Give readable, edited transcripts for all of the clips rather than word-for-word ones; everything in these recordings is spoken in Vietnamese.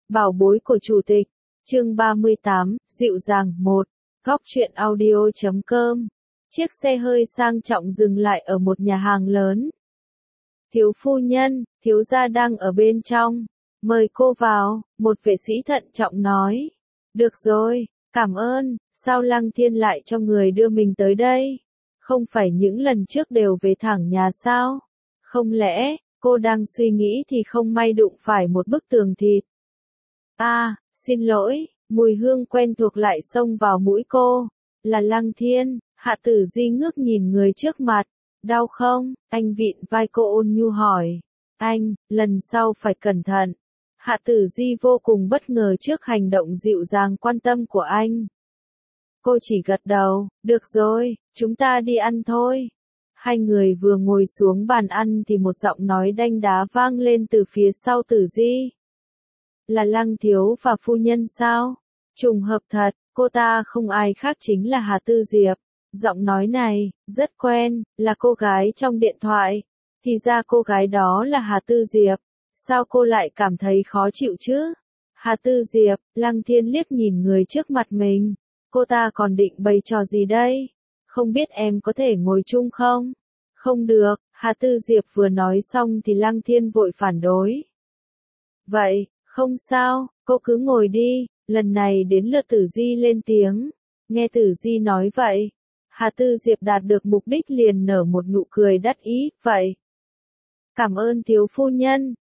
Bảo bối của chủ tịch. Chương 38, dịu dàng 1. Góc truyện audio.com. Chiếc xe hơi sang trọng dừng lại ở một nhà hàng lớn. Thiếu phu nhân, thiếu gia đang ở bên trong. Mời cô vào, một vệ sĩ thận trọng nói. Được rồi, cảm ơn, sao Lăng Thiên lại cho người đưa mình tới đây? Không phải những lần trước đều về thẳng nhà sao? Không lẽ, cô đang suy nghĩ thì không may đụng phải một bức tường thịt? Xin lỗi, mùi hương quen thuộc lại xông vào mũi cô. Là Lăng Thiên. Hạ Tử Di ngước nhìn người trước mặt. Đau không? Anh vịn vai cô ôn nhu hỏi. Anh, lần sau phải cẩn thận. Hạ Tử Di vô cùng bất ngờ trước hành động dịu dàng quan tâm của anh. Cô chỉ gật đầu, được rồi, chúng ta đi ăn thôi. Hai người vừa ngồi xuống bàn ăn thì một giọng nói đanh đá vang lên từ phía sau Tử Di. Là Lăng thiếu và phu nhân sao? Trùng hợp thật, cô ta không ai khác chính là Hà Tư Diệp. Giọng nói này, rất quen, là cô gái trong điện thoại. Thì ra cô gái đó là Hà Tư Diệp. Sao cô lại cảm thấy khó chịu chứ? Hà Tư Diệp, Lăng Thiên liếc nhìn người trước mặt mình. Cô ta còn định bày trò gì đây? Không biết em có thể ngồi chung không? Không được, Hà Tư Diệp vừa nói xong thì Lăng Thiên vội phản đối. Vậy, không sao, cô cứ ngồi đi, lần này đến lượt Tử Di lên tiếng. Nghe Tử Di nói vậy, Hà Tư Diệp đạt được mục đích liền nở một nụ cười đắc ý, vậy. Cảm ơn thiếu phu nhân.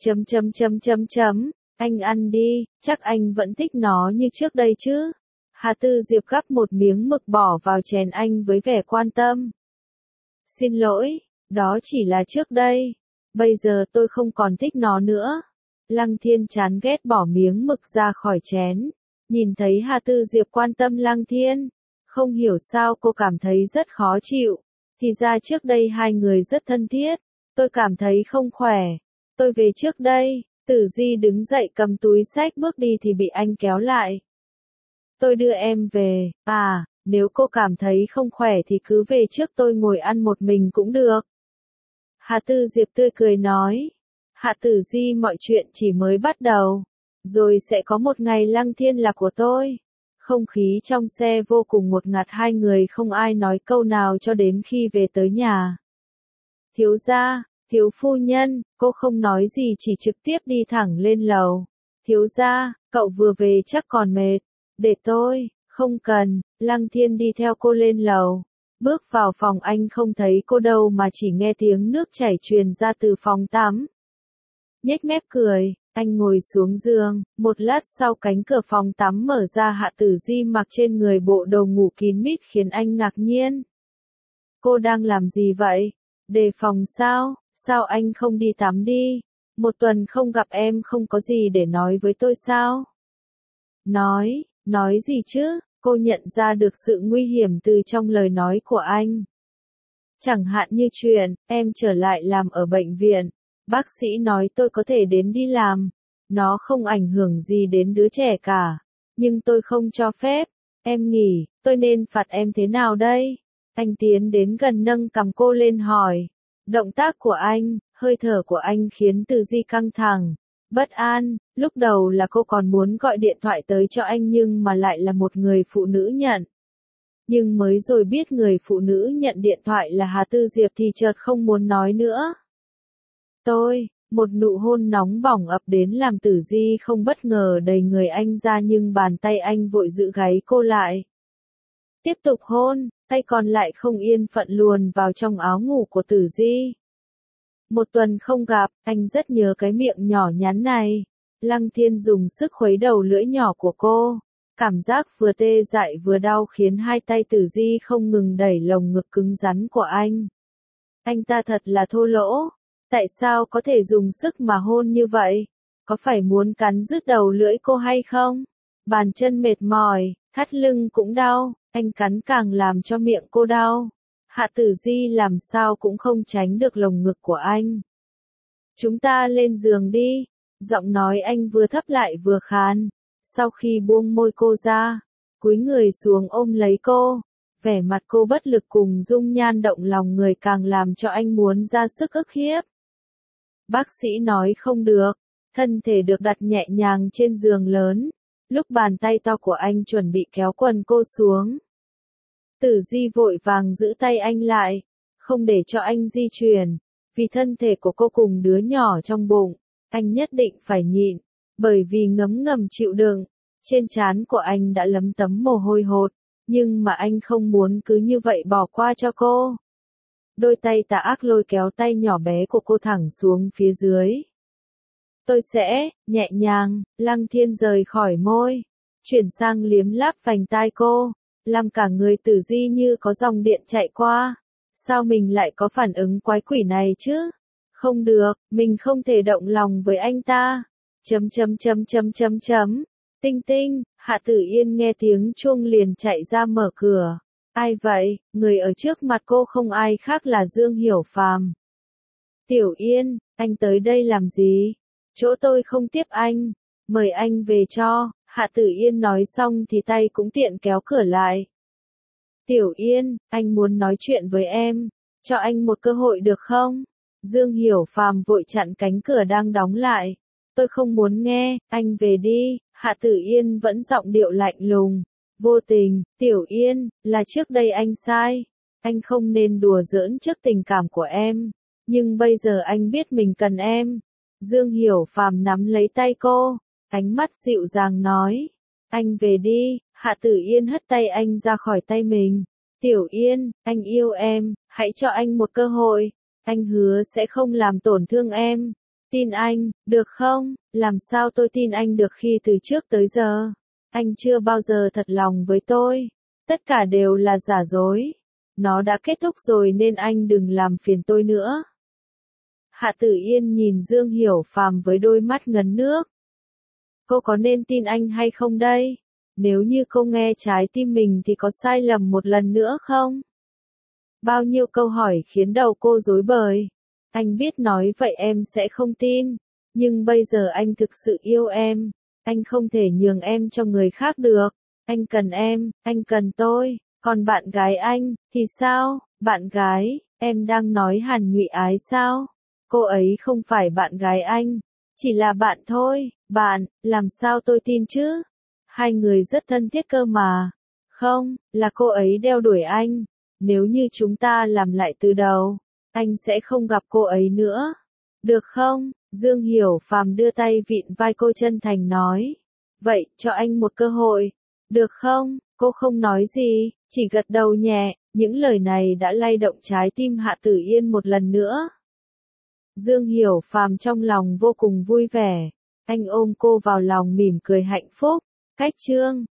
Anh ăn đi, chắc anh vẫn thích nó như trước đây chứ. Hà Tư Diệp gắp một miếng mực bỏ vào chén anh với vẻ quan tâm. Xin lỗi, đó chỉ là trước đây. Bây giờ tôi không còn thích nó nữa. Lăng Thiên chán ghét bỏ miếng mực ra khỏi chén. Nhìn thấy Hà Tư Diệp quan tâm Lăng Thiên. Không hiểu sao cô cảm thấy rất khó chịu. Thì ra trước đây hai người rất thân thiết. Tôi cảm thấy không khỏe. Tôi về trước đây. Tử Di đứng dậy cầm túi xách bước đi thì bị anh kéo lại. Tôi đưa em về. Nếu cô cảm thấy không khỏe thì cứ về trước, tôi ngồi ăn một mình cũng được. Hà Tư Diệp tươi cười nói. Hạ Tử Di, mọi chuyện chỉ mới bắt đầu. Rồi sẽ có một ngày Lăng Thiên là của tôi. Không khí trong xe vô cùng ngột ngạt, hai người không ai nói câu nào cho đến khi về tới nhà. Thiếu gia, thiếu phu nhân, cô không nói gì chỉ trực tiếp đi thẳng lên lầu. Thiếu gia, cậu vừa về chắc còn mệt. Để tôi, không cần. Lăng Thiên đi theo cô lên lầu. Bước vào phòng anh không thấy cô đâu mà chỉ nghe tiếng nước chảy truyền ra từ phòng tắm. Nhếch mép cười, anh ngồi xuống giường, một lát sau cánh cửa phòng tắm mở ra, Hạ Tử Di mặc trên người bộ đồ ngủ kín mít khiến anh ngạc nhiên. Cô đang làm gì vậy? Đề phòng sao? Sao anh không đi tắm đi? Một tuần không gặp em không có gì để nói với tôi sao? Nói gì chứ? Cô nhận ra được sự nguy hiểm từ trong lời nói của anh. Chẳng hạn như chuyện, em trở lại làm ở bệnh viện. Bác sĩ nói tôi có thể đến đi làm. Nó không ảnh hưởng gì đến đứa trẻ cả. Nhưng tôi không cho phép. Em nghĩ, tôi nên phạt em thế nào đây? Anh tiến đến gần nâng cằm cô lên hỏi. Động tác của anh, hơi thở của anh khiến Tử Di căng thẳng, bất an. Lúc đầu là cô còn muốn gọi điện thoại tới cho anh nhưng mà lại là một người phụ nữ nhận. Nhưng mới rồi biết người phụ nữ nhận điện thoại là Hà Tư Diệp thì chợt không muốn nói nữa. Một nụ hôn nóng bỏng ập đến làm Tử Di không bất ngờ đẩy người anh ra, nhưng bàn tay anh vội giữ gáy cô lại. Tiếp tục hôn, tay còn lại không yên phận luồn vào trong áo ngủ của Tử Di. Một tuần không gặp, anh rất nhớ cái miệng nhỏ nhắn này. Lăng Thiên dùng sức khuấy đầu lưỡi nhỏ của cô. Cảm giác vừa tê dại vừa đau khiến hai tay Tử Di không ngừng đẩy lồng ngực cứng rắn của anh. Anh ta thật là thô lỗ. Tại sao có thể dùng sức mà hôn như vậy? Có phải muốn cắn rứt đầu lưỡi cô hay không? Bàn chân mệt mỏi, thắt lưng cũng đau, anh cắn càng làm cho miệng cô đau. Hạ Tử Di làm sao cũng không tránh được lồng ngực của anh. Chúng ta lên giường đi. Giọng nói anh vừa thấp lại vừa khàn. Sau khi buông môi cô ra, cúi người xuống ôm lấy cô. Vẻ mặt cô bất lực cùng dung nhan động lòng người càng làm cho anh muốn ra sức ức hiếp. Bác sĩ nói không được. Thân thể được đặt nhẹ nhàng trên giường lớn, lúc bàn tay to của anh chuẩn bị kéo quần cô xuống. Tử Di vội vàng giữ tay anh lại, không để cho anh di chuyển, vì thân thể của cô cùng đứa nhỏ trong bụng, anh nhất định phải nhịn, bởi vì ngấm ngầm chịu đựng, trên trán của anh đã lấm tấm mồ hôi hột, nhưng mà anh không muốn cứ như vậy bỏ qua cho cô. Đôi tay tà ác lôi kéo tay nhỏ bé của cô thẳng xuống phía dưới. Tôi sẽ, nhẹ nhàng, Lăng Thiên rời khỏi môi, chuyển sang liếm láp vành tai cô, làm cả người Tử Di như có dòng điện chạy qua. Sao mình lại có phản ứng quái quỷ này chứ? Không được, mình không thể động lòng với anh ta. Tinh tinh, Hạ Tử Yên nghe tiếng chuông liền chạy ra mở cửa. Ai vậy? Người ở trước mặt cô không ai khác là Dương Hiểu Phàm. Tiểu Yên, anh tới đây làm gì? Chỗ tôi không tiếp anh, mời anh về cho. Hạ Tử Yên nói xong thì tay cũng tiện kéo cửa lại. Tiểu Yên, anh muốn nói chuyện với em, cho anh một cơ hội được không? Dương Hiểu Phàm vội chặn cánh cửa đang đóng lại. Tôi không muốn nghe, anh về đi. Hạ Tử Yên vẫn giọng điệu lạnh lùng, vô tình. Tiểu Yên, là trước đây anh sai, anh không nên đùa giỡn trước tình cảm của em, nhưng bây giờ anh biết mình cần em. Dương Hiểu Phàm nắm lấy tay cô, ánh mắt dịu dàng nói, anh về đi. Hạ Tử Yên hất tay anh ra khỏi tay mình. Tiểu Yên, anh yêu em, hãy cho anh một cơ hội, anh hứa sẽ không làm tổn thương em. Tin anh, được không? Làm sao tôi tin anh được khi từ trước tới giờ, anh chưa bao giờ thật lòng với tôi. Tất cả đều là giả dối. Nó đã kết thúc rồi nên anh đừng làm phiền tôi nữa. Hạ Tử Yên nhìn Dương Hiểu Phàm với đôi mắt ngấn nước. Cô có nên tin anh hay không đây? Nếu như cô nghe trái tim mình thì có sai lầm một lần nữa không? Bao nhiêu câu hỏi khiến đầu cô rối bời. Anh biết nói vậy em sẽ không tin, nhưng bây giờ anh thực sự yêu em, anh không thể nhường em cho người khác được. Anh cần em, anh cần tôi, còn bạn gái anh, thì sao? Bạn gái, em đang nói Hàn Nhụy Ái sao? Cô ấy không phải bạn gái anh, chỉ là bạn thôi. Bạn, làm sao tôi tin chứ? Hai người rất thân thiết cơ mà. Không, là cô ấy đeo đuổi anh. Nếu như chúng ta làm lại từ đầu, anh sẽ không gặp cô ấy nữa. Được không? Dương Hiểu Phàm đưa tay vịn vai cô chân thành nói. Vậy, cho anh một cơ hội. Được không? Cô không nói gì, chỉ gật đầu nhẹ. Những lời này đã lay động trái tim Hạ Tử Yên một lần nữa. Dương Hiểu Phàm trong lòng vô cùng vui vẻ. Anh ôm cô vào lòng mỉm cười hạnh phúc. Cách chương